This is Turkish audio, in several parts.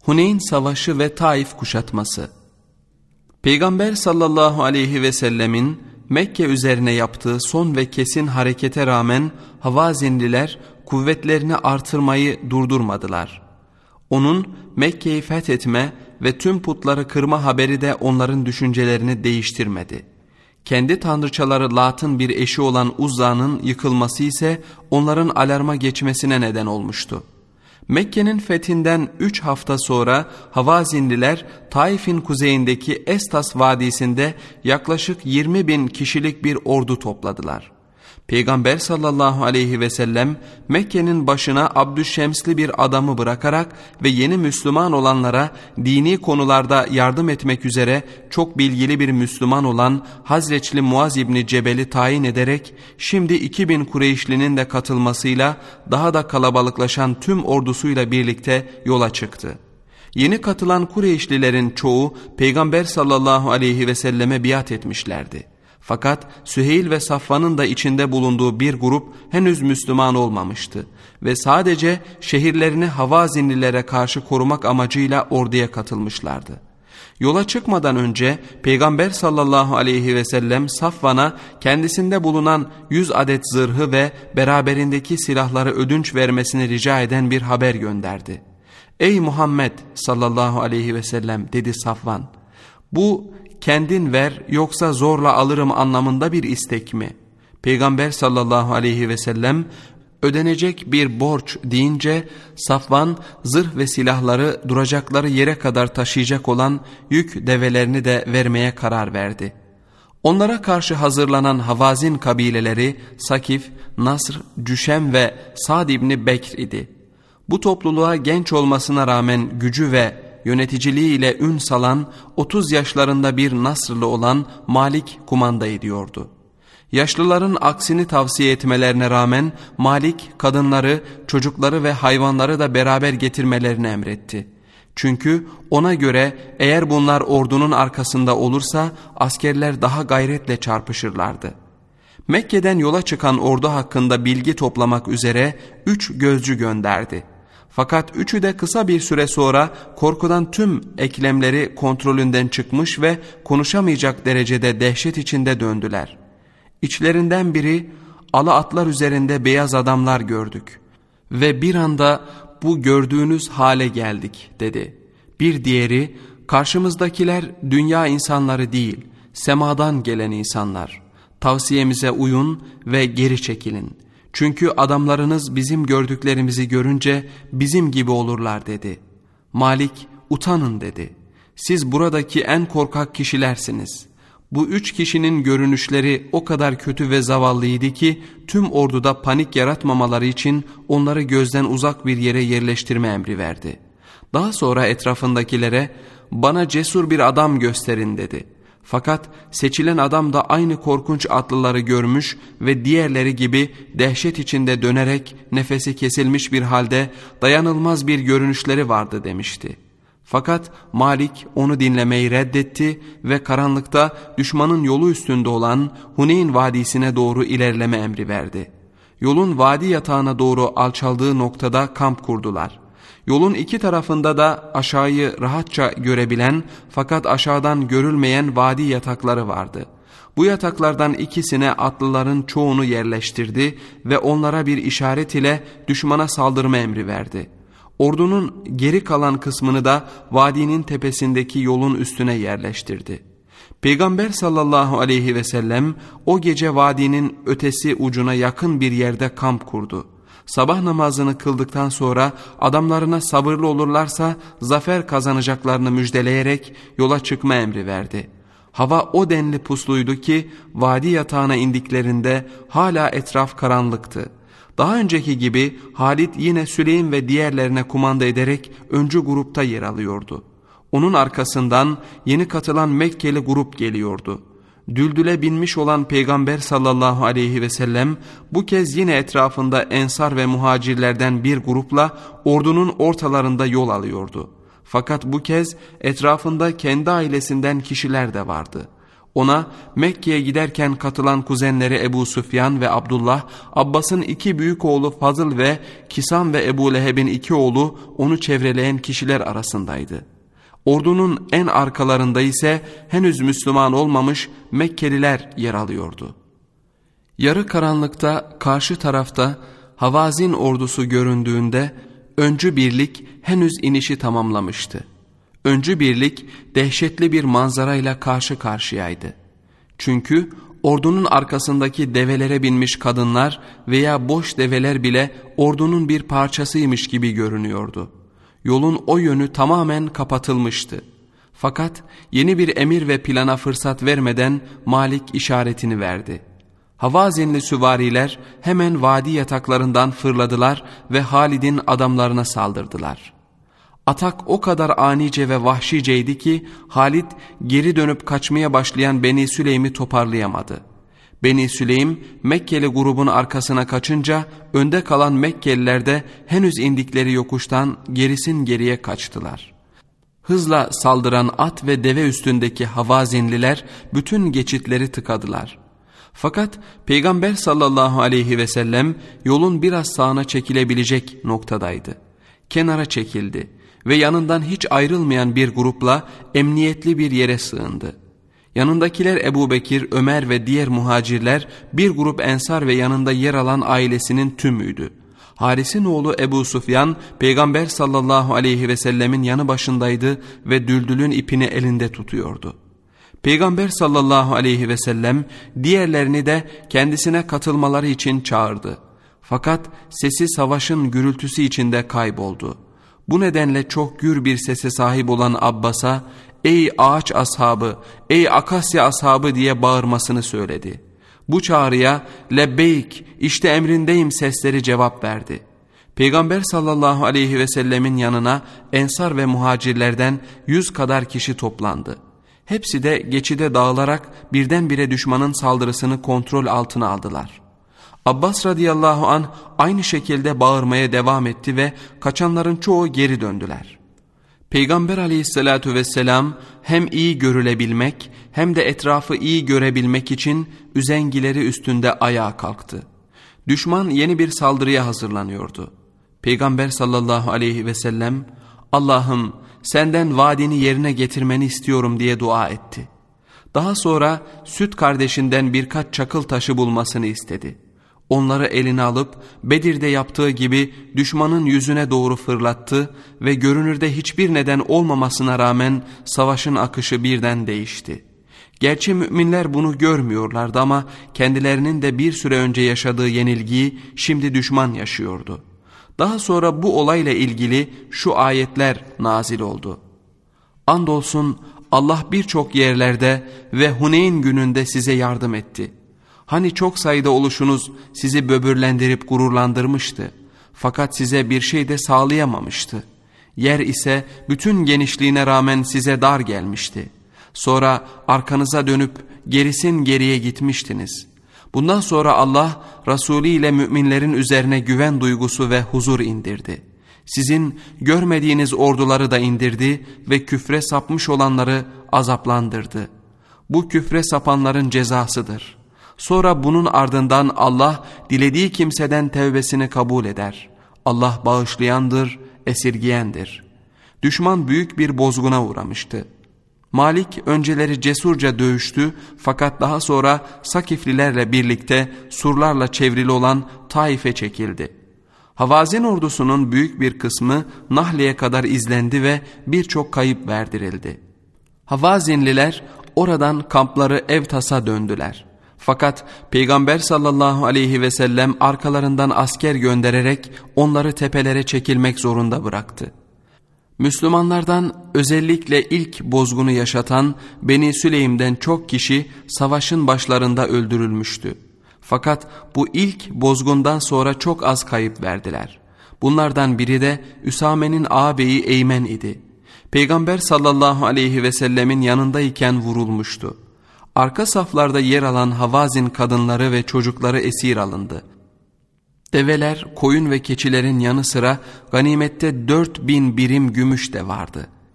Huneyn Savaşı ve Taif kuşatması. Peygamber sallallahu aleyhi ve sellemin Mekke üzerine yaptığı son ve kesin harekete rağmen Havazinliler kuvvetlerini artırmayı durdurmadılar. Onun Mekke'yi fethetme ve tüm putları kırma haberi de onların düşüncelerini değiştirmedi. Kendi tanrıçaları Lat'ın bir eşi olan Uzza'nın yıkılması ise onların alarma geçmesine neden olmuştu. Mekke'nin fethinden 3 hafta sonra Havazinliler Taif'in kuzeyindeki Estas Vadisi'nde yaklaşık 20.000 kişilik bir ordu topladılar. Peygamber sallallahu aleyhi ve sellem Mekke'nin başına Abdüşşemsli bir adamı bırakarak ve yeni Müslüman olanlara dini konularda yardım etmek üzere çok bilgili bir Müslüman olan Hazreçli Muaz İbni Cebel'i tayin ederek şimdi 2000 Kureyşlinin de katılmasıyla daha da kalabalıklaşan tüm ordusuyla birlikte yola çıktı. Yeni katılan Kureyşlilerin çoğu Peygamber sallallahu aleyhi ve selleme biat etmişlerdi. Fakat Süheyl ve Safvan'ın da içinde bulunduğu bir grup henüz Müslüman olmamıştı ve sadece şehirlerini Havazinlilere karşı korumak amacıyla orduya katılmışlardı. Yola çıkmadan önce Peygamber sallallahu aleyhi ve sellem Safvan'a kendisinde bulunan 100 adet zırhı ve beraberindeki silahları ödünç vermesini rica eden bir haber gönderdi. "Ey Muhammed sallallahu aleyhi ve sellem," dedi Safvan, "bu kendin ver yoksa zorla alırım anlamında bir istek mi?" Peygamber sallallahu aleyhi ve sellem ödenecek bir borç deyince Safvan zırh ve silahları duracakları yere kadar taşıyacak olan yük develerini de vermeye karar verdi. Onlara karşı hazırlanan Havazin kabileleri Sakif, Nasr, Cüşem ve Sa'd İbni Bekr idi. Bu topluluğa genç olmasına rağmen gücü ve yöneticiliğiyle ün salan 30 yaşlarında bir Nasrlı olan Malik kumanda ediyordu. Yaşlıların aksini tavsiye etmelerine rağmen Malik kadınları, çocukları ve hayvanları da beraber getirmelerini emretti. Çünkü ona göre eğer bunlar ordunun arkasında olursa askerler daha gayretle çarpışırlardı. Mekke'den yola çıkan ordu hakkında bilgi toplamak üzere 3 gözcü gönderdi. Fakat üçü de kısa bir süre sonra korkudan tüm eklemleri kontrolünden çıkmış ve konuşamayacak derecede dehşet içinde döndüler. İçlerinden biri, "Ala atlar üzerinde beyaz adamlar gördük ve bir anda bu gördüğünüz hale geldik," dedi. Bir diğeri, "Karşımızdakiler dünya insanları değil, semadan gelen insanlar. Tavsiyemize uyun ve geri çekilin. Çünkü adamlarınız bizim gördüklerimizi görünce bizim gibi olurlar," dedi. Malik, "Utanın," dedi. "Siz buradaki en korkak kişilersiniz." Bu 3 kişinin görünüşleri o kadar kötü ve zavallıydı ki tüm orduda panik yaratmamaları için onları gözden uzak bir yere yerleştirme emri verdi. Daha sonra etrafındakilere, "Bana cesur bir adam gösterin," dedi. Fakat seçilen adam da aynı korkunç atlıları görmüş ve diğerleri gibi dehşet içinde dönerek nefesi kesilmiş bir halde dayanılmaz bir görünüşleri vardı demişti. Fakat Malik onu dinlemeyi reddetti ve karanlıkta düşmanın yolu üstünde olan Huneyn Vadisi'ne doğru ilerleme emri verdi. Yolun vadi yatağına doğru alçaldığı noktada kamp kurdular. Yolun iki tarafında da aşağıyı rahatça görebilen fakat aşağıdan görülmeyen vadi yatakları vardı. Bu yataklardan ikisine atlıların çoğunu yerleştirdi ve onlara bir işaret ile düşmana saldırma emri verdi. Ordunun geri kalan kısmını da vadinin tepesindeki yolun üstüne yerleştirdi. Peygamber sallallahu aleyhi ve sellem o gece vadinin ötesi ucuna yakın bir yerde kamp kurdu. Sabah namazını kıldıktan sonra adamlarına sabırlı olurlarsa zafer kazanacaklarını müjdeleyerek yola çıkma emri verdi. Hava o denli pusluydu ki vadi yatağına indiklerinde hala etraf karanlıktı. Daha önceki gibi Halid yine Süleym ve diğerlerine kumanda ederek öncü grupta yer alıyordu. Onun arkasından yeni katılan Mekkeli grup geliyordu. Düldüle binmiş olan Peygamber sallallahu aleyhi ve sellem bu kez yine etrafında ensar ve muhacirlerden bir grupla ordunun ortalarında yol alıyordu. Fakat bu kez etrafında kendi ailesinden kişiler de vardı. Ona Mekke'ye giderken katılan kuzenleri Ebu Süfyan ve Abdullah, Abbas'ın 2 büyük oğlu Fazıl ve Kisam ve Ebu Leheb'in 2 oğlu onu çevreleyen kişiler arasındaydı. Ordunun en arkalarında ise henüz Müslüman olmamış Mekkeliler yer alıyordu. Yarı karanlıkta karşı tarafta Havazin ordusu göründüğünde öncü birlik henüz inişi tamamlamıştı. Öncü birlik dehşetli bir manzarayla karşı karşıyaydı. Çünkü ordunun arkasındaki develere binmiş kadınlar veya boş develer bile ordunun bir parçasıymış gibi görünüyordu. Yolun o yönü tamamen kapatılmıştı. Fakat yeni bir emir ve plana fırsat vermeden Malik işaretini verdi. Havazinli süvariler hemen vadi yataklarından fırladılar ve Halid'in adamlarına saldırdılar. Atak o kadar anice ve vahşiceydi ki Halid geri dönüp kaçmaya başlayan Beni Süleym'i toparlayamadı. Beni Süleym Mekkeli grubun arkasına kaçınca önde kalan Mekkeliler de henüz indikleri yokuştan gerisin geriye kaçtılar. Hızla saldıran at ve deve üstündeki Havazinliler bütün geçitleri tıkadılar. Fakat Peygamber sallallahu aleyhi ve sellem yolun biraz sağına çekilebilecek noktadaydı. Kenara çekildi ve yanından hiç ayrılmayan bir grupla emniyetli bir yere sığındı. Yanındakiler Ebu Bekir, Ömer ve diğer muhacirler bir grup ensar ve yanında yer alan ailesinin tümüydü. Haris'in oğlu Ebu Süfyan Peygamber sallallahu aleyhi ve sellemin yanı başındaydı ve düldülün ipini elinde tutuyordu. Peygamber sallallahu aleyhi ve sellem diğerlerini de kendisine katılmaları için çağırdı. Fakat sesi savaşın gürültüsü içinde kayboldu. Bu nedenle çok gür bir sese sahip olan Abbas'a "Ey ağaç ashabı, ey akasya ashabı" diye bağırmasını söyledi. Bu çağrıya "Lebbeyk, işte emrindeyim" sesleri cevap verdi. Peygamber sallallahu aleyhi ve sellemin yanına ensar ve muhacirlerden 100 kadar kişi toplandı. Hepsi de geçide dağılarak birdenbire düşmanın saldırısını kontrol altına aldılar. Abbas radıyallahu anh aynı şekilde bağırmaya devam etti ve kaçanların çoğu geri döndüler. Peygamber aleyhissalatu vesselam hem iyi görülebilmek hem de etrafı iyi görebilmek için üzengileri üstünde ayağa kalktı. Düşman yeni bir saldırıya hazırlanıyordu. Peygamber sallallahu aleyhi ve sellem "Allah'ım, senden vaadini yerine getirmeni istiyorum" diye dua etti. Daha sonra süt kardeşinden birkaç çakıl taşı bulmasını istedi. Onları eline alıp Bedir'de yaptığı gibi düşmanın yüzüne doğru fırlattı ve görünürde hiçbir neden olmamasına rağmen savaşın akışı birden değişti. Gerçi müminler bunu görmüyorlardı ama kendilerinin de bir süre önce yaşadığı yenilgiyi şimdi düşman yaşıyordu. Daha sonra bu olayla ilgili şu ayetler nazil oldu. Andolsun Allah birçok yerlerde ve Huneyn gününde size yardım etti. Hani çok sayıda oluşunuz sizi böbürlendirip gururlandırmıştı. Fakat size bir şey de sağlayamamıştı. Yer ise bütün genişliğine rağmen size dar gelmişti. Sonra arkanıza dönüp gerisin geriye gitmiştiniz. Bundan sonra Allah Resulü ile müminlerin üzerine güven duygusu ve huzur indirdi. Sizin görmediğiniz orduları da indirdi ve küfre sapmış olanları azaplandırdı. Bu küfre sapanların cezasıdır. Sonra bunun ardından Allah dilediği kimseden tevbesini kabul eder. Allah bağışlayandır, esirgiyendir. Düşman büyük bir bozguna uğramıştı. Malik önceleri cesurca dövüştü fakat daha sonra Sakiflilerle birlikte surlarla çevrili olan Taif'e çekildi. Havazin ordusunun büyük bir kısmı Nahli'ye kadar izlendi ve birçok kayıp verdirildi. Havazinliler oradan kampları Evtas'a döndüler. Fakat Peygamber sallallahu aleyhi ve sellem arkalarından asker göndererek onları tepelere çekilmek zorunda bıraktı. Müslümanlardan özellikle ilk bozgunu yaşatan Beni Süleym'den çok kişi savaşın başlarında öldürülmüştü. Fakat bu ilk bozgundan sonra çok az kayıp verdiler. Bunlardan biri de Üsame'nin ağabeyi Eymen idi. Peygamber sallallahu aleyhi ve sellemin yanındayken vurulmuştu. Arka saflarda yer alan Havazin kadınları ve çocukları esir alındı. Develer, koyun ve keçilerin yanı sıra ganimette 4000 birim gümüş de vardı.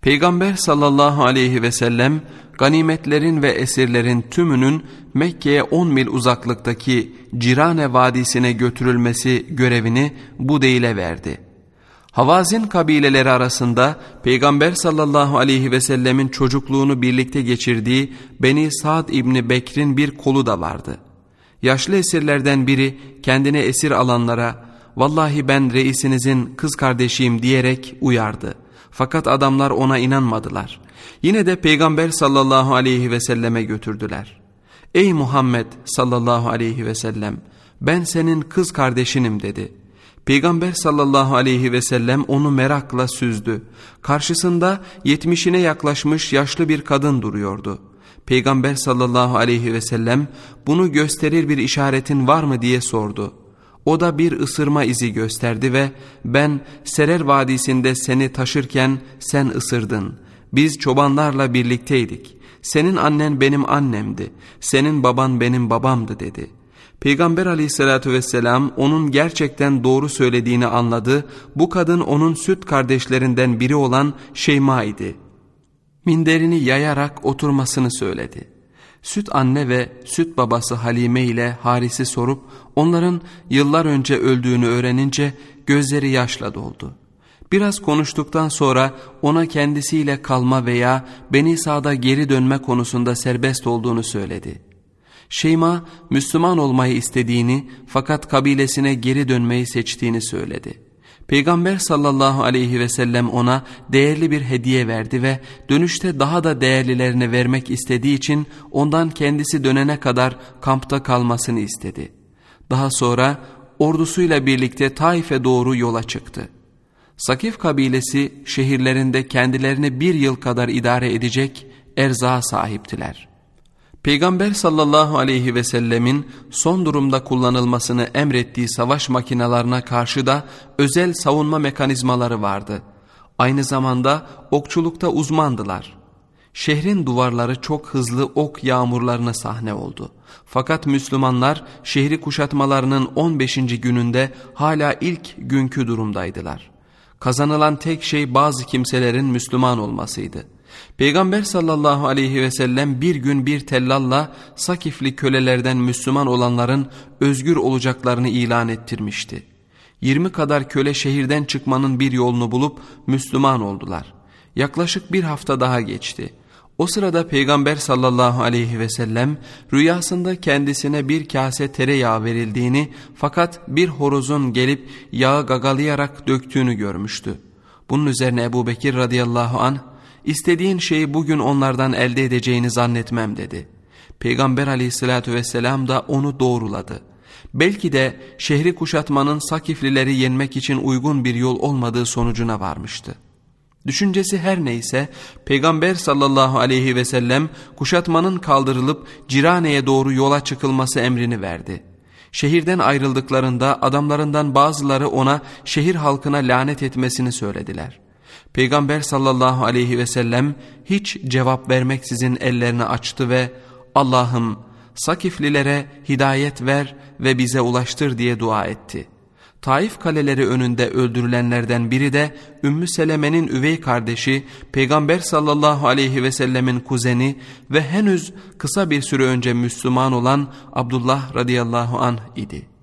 Peygamber sallallahu aleyhi ve sellem ganimetlerin ve esirlerin tümünün Mekke'ye 10 mil uzaklıktaki Cirane Vadisi'ne götürülmesi görevini Budeyl'e verdi. Havazin kabileleri arasında Peygamber sallallahu aleyhi ve sellemin çocukluğunu birlikte geçirdiği Beni Sa'd İbni Bekr'in bir kolu da vardı. Yaşlı esirlerden biri kendine esir alanlara "Vallahi ben reisinizin kız kardeşiyim" diyerek uyardı. Fakat adamlar ona inanmadılar. Yine de Peygamber sallallahu aleyhi ve selleme götürdüler. "Ey Muhammed sallallahu aleyhi ve sellem, ben senin kız kardeşinim" dedi. Peygamber sallallahu aleyhi ve sellem onu merakla süzdü. Karşısında 70'ine yaklaşmış yaşlı bir kadın duruyordu. Peygamber sallallahu aleyhi ve sellem "Bunu gösterir bir işaretin var mı?" diye sordu. O da bir ısırma izi gösterdi ve "Ben Serer Vadisi'nde seni taşırken sen ısırdın. Biz çobanlarla birlikteydik. Senin annen benim annemdi. Senin baban benim babamdı" dedi. Peygamber aleyhissalatü vesselam onun gerçekten doğru söylediğini anladı. Bu kadın onun süt kardeşlerinden biri olan Şeyma idi. Minderini yayarak oturmasını söyledi. Süt anne ve süt babası Halime ile Haris'i sorup onların yıllar önce öldüğünü öğrenince gözleri yaşla doldu. Biraz konuştuktan sonra ona kendisiyle kalma veya Beni Sa'da geri dönme konusunda serbest olduğunu söyledi. Şeyma Müslüman olmayı istediğini fakat kabilesine geri dönmeyi seçtiğini söyledi. Peygamber sallallahu aleyhi ve sellem ona değerli bir hediye verdi ve dönüşte daha da değerlilerini vermek istediği için ondan kendisi dönene kadar kampta kalmasını istedi. Daha sonra ordusuyla birlikte Taif'e doğru yola çıktı. Sakif kabilesi şehirlerinde kendilerini 1 yıl kadar idare edecek erzağa sahiptiler. Peygamber sallallahu aleyhi ve sellemin son durumda kullanılmasını emrettiği savaş makinalarına karşı da özel savunma mekanizmaları vardı. Aynı zamanda okçulukta uzmandılar. Şehrin duvarları çok hızlı ok yağmurlarına sahne oldu. Fakat Müslümanlar şehri kuşatmalarının 15. gününde hala ilk günkü durumdaydılar. Kazanılan tek şey bazı kimselerin Müslüman olmasıydı. Peygamber sallallahu aleyhi ve sellem bir gün bir tellalla Sakifli kölelerden Müslüman olanların özgür olacaklarını ilan ettirmişti. 20 kadar köle şehirden çıkmanın bir yolunu bulup Müslüman oldular. Yaklaşık bir hafta daha geçti. O sırada Peygamber sallallahu aleyhi ve sellem rüyasında kendisine bir kase tereyağı verildiğini fakat bir horozun gelip yağı gagalayarak döktüğünü görmüştü. Bunun üzerine Ebu Bekir radıyallahu anh "İstediğin şeyi bugün onlardan elde edeceğini zannetmem" dedi. Peygamber aleyhissalatü vesselam da onu doğruladı. Belki de şehri kuşatmanın Sakiflileri yenmek için uygun bir yol olmadığı sonucuna varmıştı. Düşüncesi her neyse Peygamber sallallahu aleyhi ve sellem kuşatmanın kaldırılıp Cirane'ye doğru yola çıkılması emrini verdi. Şehirden ayrıldıklarında adamlarından bazıları ona şehir halkına lanet etmesini söylediler. Peygamber sallallahu aleyhi ve sellem hiç cevap vermeksizin ellerini açtı ve "Allah'ım Sakiflilere hidayet ver ve bize ulaştır" diye dua etti. Taif kaleleri önünde öldürülenlerden biri de Ümmü Seleme'nin üvey kardeşi Peygamber sallallahu aleyhi ve sellemin kuzeni ve henüz kısa bir süre önce Müslüman olan Abdullah radıyallahu anh idi.